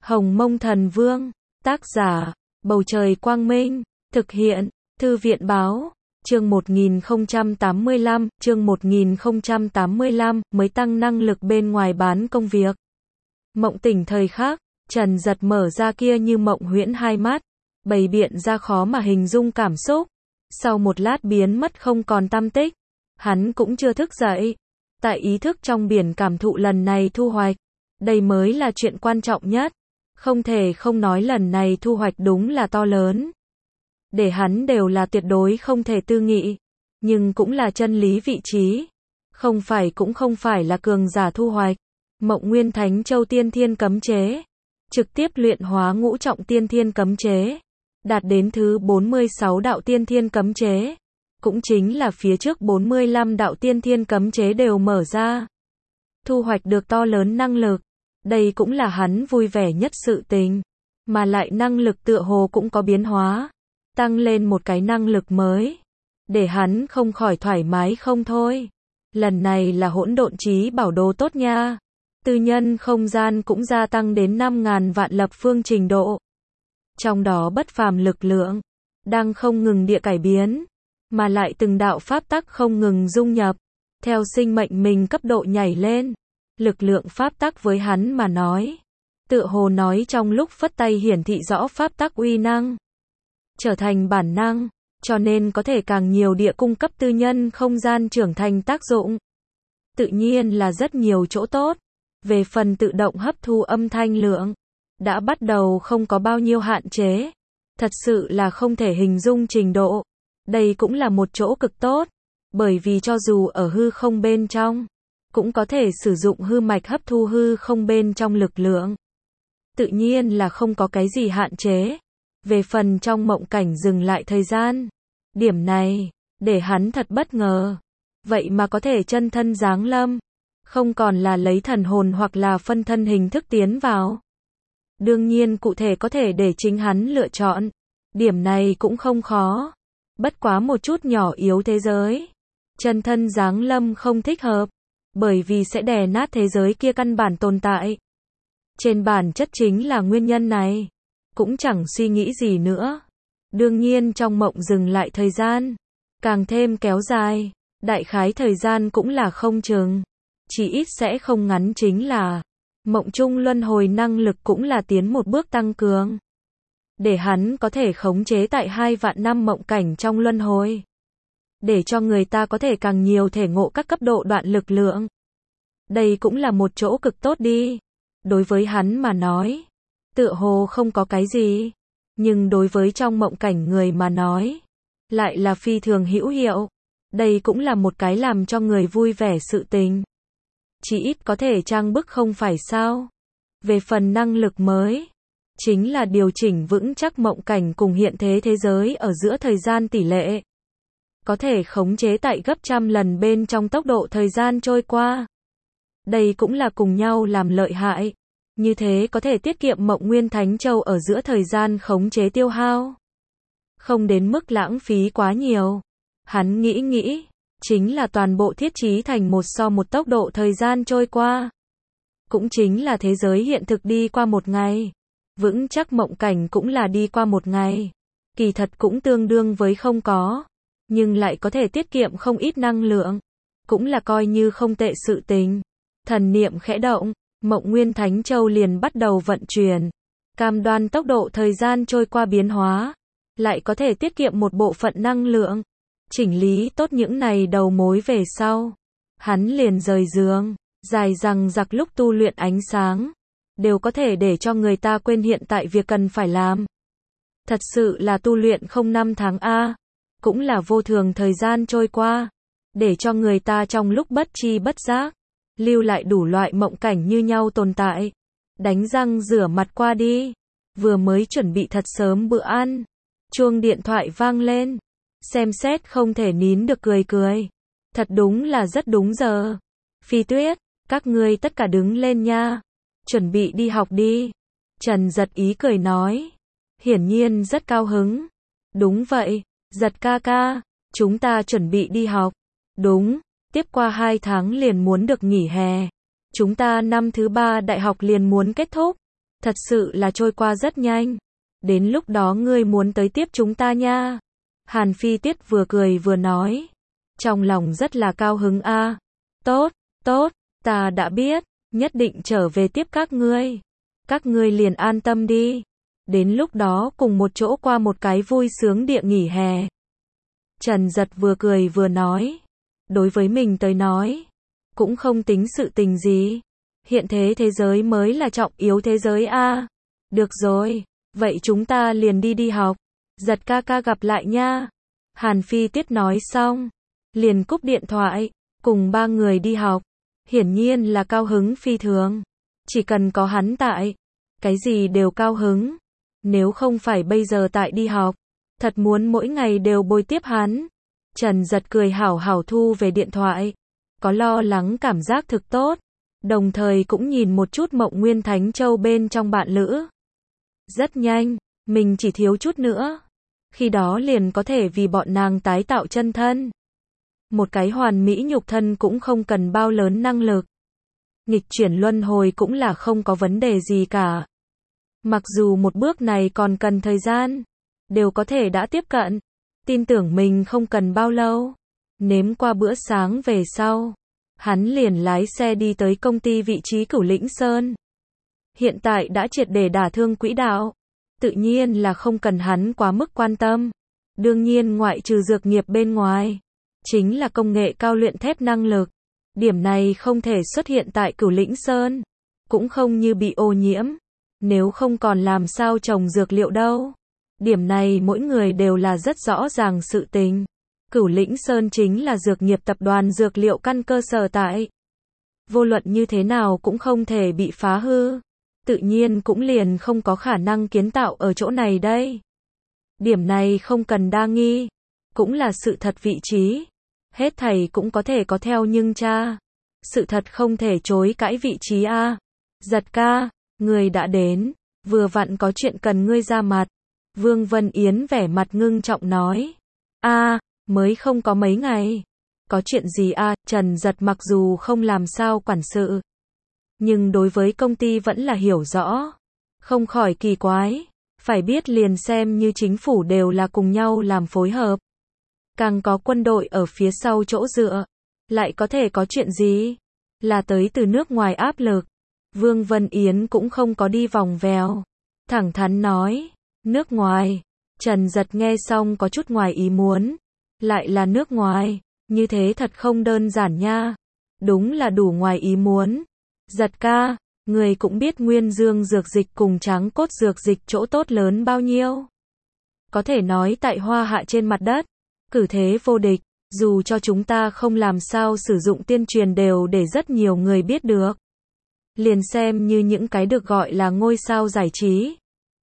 Hồng Mông Thần Vương, tác giả, Bầu Trời Quang Minh, thực hiện, Thư viện Báo, chương 1085, mới tăng năng lực bên ngoài bán công việc. Mộng tỉnh thời khắc, Trần Giật mở ra kia như mộng huyễn hai mắt, bày biện ra khó mà hình dung cảm xúc. Sau một lát biến mất không còn tăm tích, hắn cũng chưa thức dậy. Tại ý thức trong biển cảm thụ lần này thu hoạch, đây mới là chuyện quan trọng nhất. Không thể không nói lần này thu hoạch đúng là to lớn. Để hắn đều là tuyệt đối không thể tư nghị, nhưng cũng là chân lý vị trí. Không phải cũng không phải là cường giả thu hoạch. Mộng Nguyên Thánh Châu tiên thiên cấm chế, trực tiếp luyện hóa ngũ trọng tiên thiên cấm chế, đạt đến thứ 46 đạo tiên thiên cấm chế, cũng chính là phía trước 45 đạo tiên thiên cấm chế đều mở ra. Thu hoạch được to lớn năng lực, đây cũng là hắn vui vẻ nhất sự tình, mà lại năng lực tựa hồ cũng có biến hóa, tăng lên một cái năng lực mới, để hắn không khỏi thoải mái không thôi. Lần này là hỗn độn chí bảo đồ tốt nha. Tư nhân không gian cũng gia tăng đến 5.000 vạn lập phương trình độ. Trong đó bất phàm lực lượng đang không ngừng địa cải biến, mà lại từng đạo pháp tắc không ngừng dung nhập, theo sinh mệnh mình cấp độ nhảy lên. Lực lượng pháp tắc với hắn mà nói, tựa hồ nói trong lúc phất tay hiển thị rõ pháp tắc uy năng, trở thành bản năng, cho nên có thể càng nhiều địa cung cấp tư nhân không gian trưởng thành tác dụng. Tự nhiên là rất nhiều chỗ tốt. Về phần tự động hấp thu âm thanh lượng, đã bắt đầu không có bao nhiêu hạn chế. Thật sự là không thể hình dung trình độ. Đây cũng là một chỗ cực tốt, bởi vì cho dù ở hư không bên trong, cũng có thể sử dụng hư mạch hấp thu hư không bên trong lực lượng. Tự nhiên là không có cái gì hạn chế. Về phần trong mộng cảnh dừng lại thời gian, điểm này, để hắn thật bất ngờ. Vậy mà có thể chân thân giáng lâm, không còn là lấy thần hồn hoặc là phân thân hình thức tiến vào. Đương nhiên cụ thể có thể để chính hắn lựa chọn. Điểm này cũng không khó. Bất quá một chút nhỏ yếu thế giới. Chân thân giáng lâm không thích hợp, bởi vì sẽ đè nát thế giới kia căn bản tồn tại. Trên bản chất chính là nguyên nhân này. Cũng chẳng suy nghĩ gì nữa. Đương nhiên trong mộng dừng lại thời gian, càng thêm kéo dài. Đại khái thời gian cũng là không chừng. Chỉ ít sẽ không ngắn, chính là mộng chung luân hồi năng lực cũng là tiến một bước tăng cường. Để hắn có thể khống chế tại 2 vạn năm mộng cảnh trong luân hồi. Để cho người ta có thể càng nhiều thể ngộ các cấp độ đoạn lực lượng. Đây cũng là một chỗ cực tốt đi. Đối với hắn mà nói, tựa hồ không có cái gì. Nhưng đối với trong mộng cảnh người mà nói, lại là phi thường hữu hiệu. Đây cũng là một cái làm cho người vui vẻ sự tình. Chỉ ít có thể trang bức không phải sao. Về phần năng lực mới, chính là điều chỉnh vững chắc mộng cảnh cùng hiện thế thế giới ở giữa thời gian tỷ lệ. Có thể khống chế tại gấp trăm lần bên trong tốc độ thời gian trôi qua. Đây cũng là cùng nhau làm lợi hại. Như thế có thể tiết kiệm Mộng Nguyên Thánh Châu ở giữa thời gian khống chế tiêu hao. Không đến mức lãng phí quá nhiều. Hắn nghĩ, chính là toàn bộ thiết trí thành một so một tốc độ thời gian trôi qua. Cũng chính là thế giới hiện thực đi qua một ngày. Vững chắc mộng cảnh cũng là đi qua một ngày. Kỳ thật cũng tương đương với không có. Nhưng lại có thể tiết kiệm không ít năng lượng. Cũng là coi như không tệ sự tình. Thần niệm khẽ động, Mộng Nguyên Thánh Châu liền bắt đầu vận chuyển. Cam đoan tốc độ thời gian trôi qua biến hóa. Lại có thể tiết kiệm một bộ phận năng lượng. Chỉnh lý tốt những này đầu mối về sau, hắn liền rời giường, dài rằng giặc lúc tu luyện ánh sáng, đều có thể để cho người ta quên hiện tại việc cần phải làm. Thật sự là tu luyện không năm tháng a, cũng là vô thường thời gian trôi qua, để cho người ta trong lúc bất tri bất giác, lưu lại đủ loại mộng cảnh như nhau tồn tại. Đánh răng rửa mặt qua đi, vừa mới chuẩn bị thật sớm bữa ăn, chuông điện thoại vang lên. Xem xét không thể nín được cười. Thật đúng là rất đúng giờ. Phi Tuyết, các ngươi tất cả đứng lên nha. Chuẩn bị đi học đi. Trần Giật ý cười nói. Hiển nhiên rất cao hứng. Đúng vậy, Giật ca ca, chúng ta chuẩn bị đi học. Đúng, tiếp qua 2 tháng liền muốn được nghỉ hè. Chúng ta năm thứ 3 đại học liền muốn kết thúc. Thật sự là trôi qua rất nhanh. Đến lúc đó ngươi muốn tới tiếp chúng ta nha. Hàn Phi Tiết vừa cười vừa nói. Trong lòng rất là cao hứng a. Tốt, tốt, ta đã biết, nhất định trở về tiếp các ngươi. Các ngươi liền an tâm đi. Đến lúc đó cùng một chỗ qua một cái vui sướng địa nghỉ hè. Trần Giật vừa cười vừa nói. Đối với mình tới nói, cũng không tính sự tình gì. Hiện thế thế giới mới là trọng yếu thế giới a. Được rồi, vậy chúng ta liền đi học. Giật ca ca gặp lại nha. Hàn Phi Tiết nói xong, liền cúp điện thoại, cùng ba người đi học. Hiển nhiên là cao hứng phi thường. Chỉ cần có hắn tại, cái gì đều cao hứng. Nếu không phải bây giờ tại đi học, thật muốn mỗi ngày đều bồi tiếp hắn. Trần Giật cười hảo hảo thu về điện thoại. Có lo lắng cảm giác thực tốt. Đồng thời cũng nhìn một chút Mộng Nguyên Thánh Châu bên trong bạn lữ. Rất nhanh, mình chỉ thiếu chút nữa. Khi đó liền có thể vì bọn nàng tái tạo chân thân. Một cái hoàn mỹ nhục thân cũng không cần bao lớn năng lực. Nghịch chuyển luân hồi cũng là không có vấn đề gì cả. Mặc dù một bước này còn cần thời gian, đều có thể đã tiếp cận. Tin tưởng mình không cần bao lâu. Nếm qua bữa sáng về sau, hắn liền lái xe đi tới công ty vị trí Cửu Lĩnh Sơn. Hiện tại đã triệt để đả thương quỹ đạo. Tự nhiên là không cần hắn quá mức quan tâm. Đương nhiên ngoại trừ dược nghiệp bên ngoài, chính là công nghệ cao luyện thép năng lực. Điểm này không thể xuất hiện tại Cửu Lĩnh Sơn. Cũng không như bị ô nhiễm. Nếu không còn làm sao trồng dược liệu đâu. Điểm này mỗi người đều là rất rõ ràng sự tình. Cửu Lĩnh Sơn chính là dược nghiệp tập đoàn dược liệu căn cơ sở tại. Vô luận như thế nào cũng không thể bị phá hư. Tự nhiên cũng liền không có khả năng kiến tạo ở chỗ này đây. Điểm này không cần đa nghi. Cũng là sự thật vị trí. Hết thầy cũng có thể có theo nhưng cha. Sự thật không thể chối cãi vị trí a. Giật ca, người đã đến. Vừa vặn có chuyện cần ngươi ra mặt. Vương Vân Yến vẻ mặt ngưng trọng nói. Mới không có mấy ngày. Có chuyện gì Trần Giật mặc dù không làm sao quản sự. Nhưng đối với công ty vẫn là hiểu rõ. Không khỏi kỳ quái. Phải biết liền xem như chính phủ đều là cùng nhau làm phối hợp. Càng có quân đội ở phía sau chỗ dựa. Lại có thể có chuyện gì? Là tới từ nước ngoài áp lực. Vương Vân Yến cũng không có đi vòng vèo. Thẳng thắn nói. Nước ngoài. Trần Giật nghe xong có chút ngoài ý muốn. Lại là nước ngoài. Như thế thật không đơn giản nha. Đúng là đủ ngoài ý muốn. Giật ca, người cũng biết Nguyên Dương dược dịch cùng Tráng Cốt dược dịch chỗ tốt lớn bao nhiêu. Có thể nói tại Hoa Hạ trên mặt đất, cử thế vô địch, dù cho chúng ta không làm sao sử dụng tuyên truyền đều để rất nhiều người biết được. Liền xem như những cái được gọi là ngôi sao giải trí.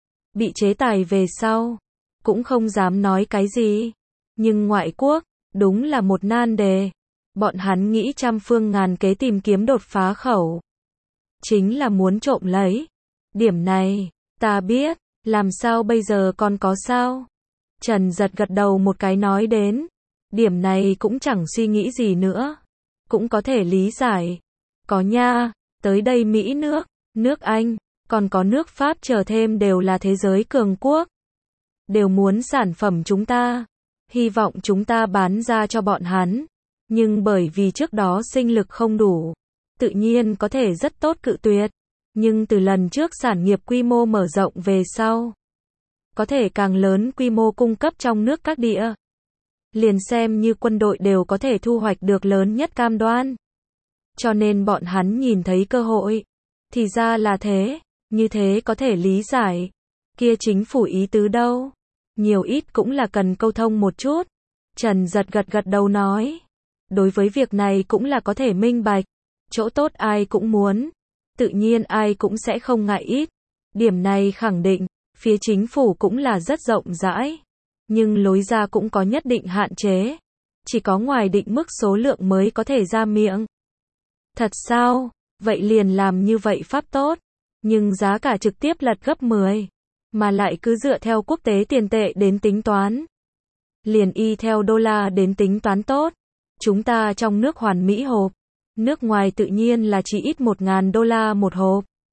Bị chế tài về sau, cũng không dám nói cái gì. Nhưng ngoại quốc, đúng là một nan đề. Bọn hắn nghĩ trăm phương ngàn kế tìm kiếm đột phá khẩu. Chính là muốn trộm lấy. Điểm này, ta biết, làm sao bây giờ còn có sao? Trần Giật gật đầu một cái nói đến. Điểm này cũng chẳng suy nghĩ gì nữa. Cũng có thể lý giải. Có nha, tới đây Mỹ nước Anh, còn có nước Pháp chờ thêm đều là thế giới cường quốc. Đều muốn sản phẩm chúng ta. Hy vọng chúng ta bán ra cho bọn hắn. Nhưng bởi vì trước đó sinh lực không đủ. Tự nhiên có thể rất tốt cự tuyệt. Nhưng từ lần trước sản nghiệp quy mô mở rộng về sau. Có thể càng lớn quy mô cung cấp trong nước các địa. Liền xem như quân đội đều có thể thu hoạch được lớn nhất cam đoan. Cho nên bọn hắn nhìn thấy cơ hội. Thì ra là thế. Như thế có thể lý giải. Kia chính phủ ý tứ đâu. Nhiều ít cũng là cần câu thông một chút. Trần Giật gật đầu nói. Đối với việc này cũng là có thể minh bạch. Chỗ tốt ai cũng muốn. Tự nhiên ai cũng sẽ không ngại ít. Điểm này khẳng định. Phía chính phủ cũng là rất rộng rãi. Nhưng lối ra cũng có nhất định hạn chế. Chỉ có ngoài định mức số lượng mới có thể ra miệng. Thật sao? Vậy liền làm như vậy pháp tốt. Nhưng giá cả trực tiếp lật gấp 10. Mà lại cứ dựa theo quốc tế tiền tệ đến tính toán. Liền y theo đô la đến tính toán tốt. Chúng ta trong nước hoàn mỹ hộp. Nước ngoài tự nhiên là chỉ ít 1.000 đô la một hộp.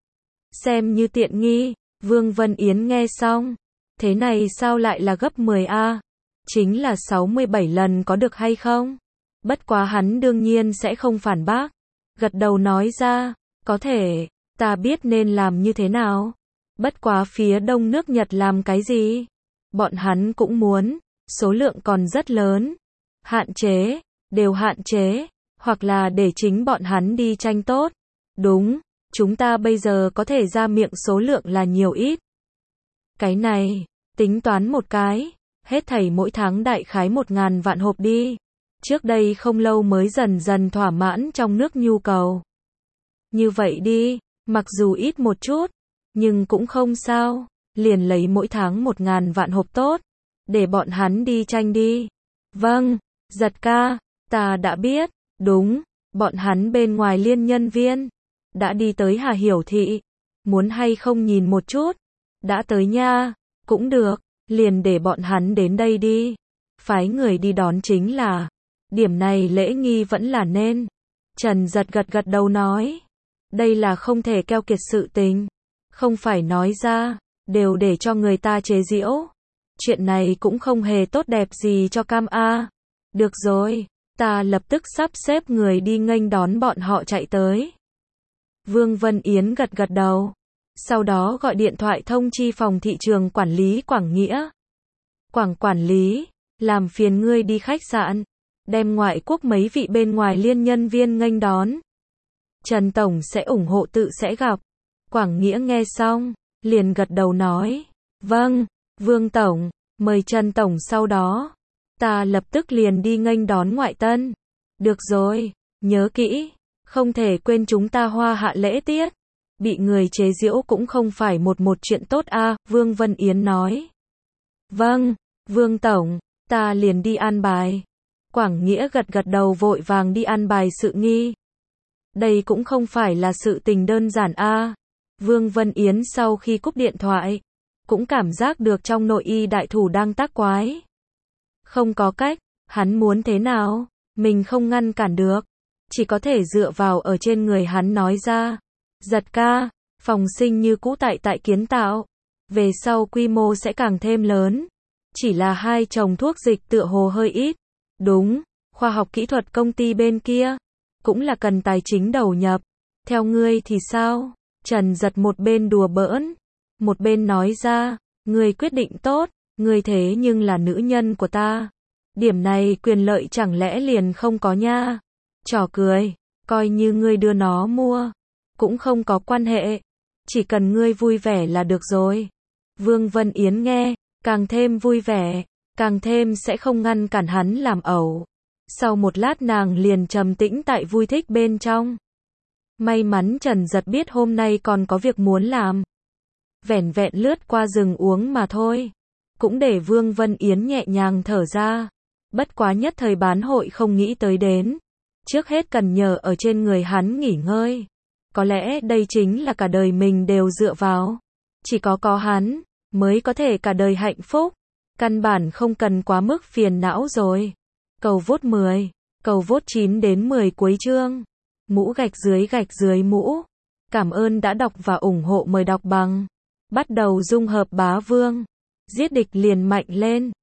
xem như tiện nghi. Vương Vân Yến nghe xong, thế này sao lại là gấp 10 a? Chính là 67 lần có được hay không? Bất quá hắn đương nhiên sẽ không phản bác, gật đầu nói ra, có thể, ta biết nên làm như thế nào. Bất quá phía đông nước Nhật làm cái gì? Bọn hắn cũng muốn, số lượng còn rất lớn. Hạn chế, đều hạn chế, hoặc là để chính bọn hắn đi tranh tốt. Đúng, chúng ta bây giờ có thể ra miệng số lượng là nhiều ít. Cái này, tính toán một cái, hết thảy mỗi tháng đại khái 1.000 vạn hộp đi. Trước đây không lâu mới dần dần thỏa mãn trong nước nhu cầu. Như vậy đi, mặc dù ít một chút, nhưng cũng không sao, liền lấy mỗi tháng 1.000 vạn hộp tốt, để bọn hắn đi tranh đi. Vâng, Giật ca, ta đã biết, đúng, bọn hắn bên ngoài liên nhân viên, đã đi tới Hà Hiểu Thị, muốn hay không nhìn một chút, đã tới nha, cũng được, liền để bọn hắn đến đây đi, phái người đi đón chính là, điểm này lễ nghi vẫn là nên. Trần Giật gật đầu nói, đây là không thể keo kiệt sự tình, không phải nói ra, đều để cho người ta chế giễu. Chuyện này cũng không hề tốt đẹp gì cho Cam A. Được rồi, ta lập tức sắp xếp người đi nghênh đón bọn họ chạy tới. Vương Vân Yến gật đầu, sau đó gọi điện thoại thông chi phòng thị trường quản lý Quảng Nghĩa. Quản lý, làm phiền ngươi đi khách sạn, đem ngoại quốc mấy vị bên ngoài liên nhân viên nghênh đón. Trần Tổng sẽ ủng hộ tự sẽ gặp. Quảng Nghĩa nghe xong, liền gật đầu nói, vâng, Vương Tổng, mời Trần Tổng sau đó. Ta lập tức liền đi nghênh đón ngoại tân. Được rồi, nhớ kỹ, không thể quên chúng ta Hoa Hạ lễ tiết. Bị người chế giễu cũng không phải một chuyện tốt a, Vương Vân Yến nói. Vâng, Vương Tổng, ta liền đi an bài. Quảng Nghĩa gật đầu vội vàng đi an bài sự nghi. Đây cũng không phải là sự tình đơn giản a. Vương Vân Yến sau khi cúp điện thoại, cũng cảm giác được trong nội y đại thủ đang tác quái. Không có cách, hắn muốn thế nào, mình không ngăn cản được, chỉ có thể dựa vào ở trên người hắn nói ra. Giật ca, phòng sinh như cũ tại kiến tạo, về sau quy mô sẽ càng thêm lớn, chỉ là hai chồng thuốc dịch tựa hồ hơi ít. Đúng, khoa học kỹ thuật công ty bên kia, cũng là cần tài chính đầu nhập. Theo ngươi thì sao? Trần Giật một bên đùa bỡn, một bên nói ra, ngươi quyết định tốt, ngươi thế nhưng là nữ nhân của ta. Điểm này quyền lợi chẳng lẽ liền không có nha? Trò cười, coi như ngươi đưa nó mua, cũng không có quan hệ, chỉ cần ngươi vui vẻ là được rồi. Vương Vân Yến nghe, càng thêm vui vẻ, càng thêm sẽ không ngăn cản hắn làm ẩu. Sau một lát nàng liền trầm tĩnh tại vui thích bên trong. May mắn Trần Giật biết hôm nay còn có việc muốn làm. Vẻn vẹn lướt qua rừng uống mà thôi. Cũng để Vương Vân Yến nhẹ nhàng thở ra. Bất quá nhất thời bán hội không nghĩ tới đến. Trước hết cần nhờ ở trên người hắn nghỉ ngơi. Có lẽ đây chính là cả đời mình đều dựa vào. Chỉ có hắn, mới có thể cả đời hạnh phúc. Căn bản không cần quá mức phiền não rồi. Cầu vote 10, cầu vote 9 đến 10 cuối chương. Mũ gạch dưới mũ. Cảm ơn đã đọc và ủng hộ, mời đọc bằng. Bắt đầu dung hợp bá vương. Giết địch liền mạnh lên.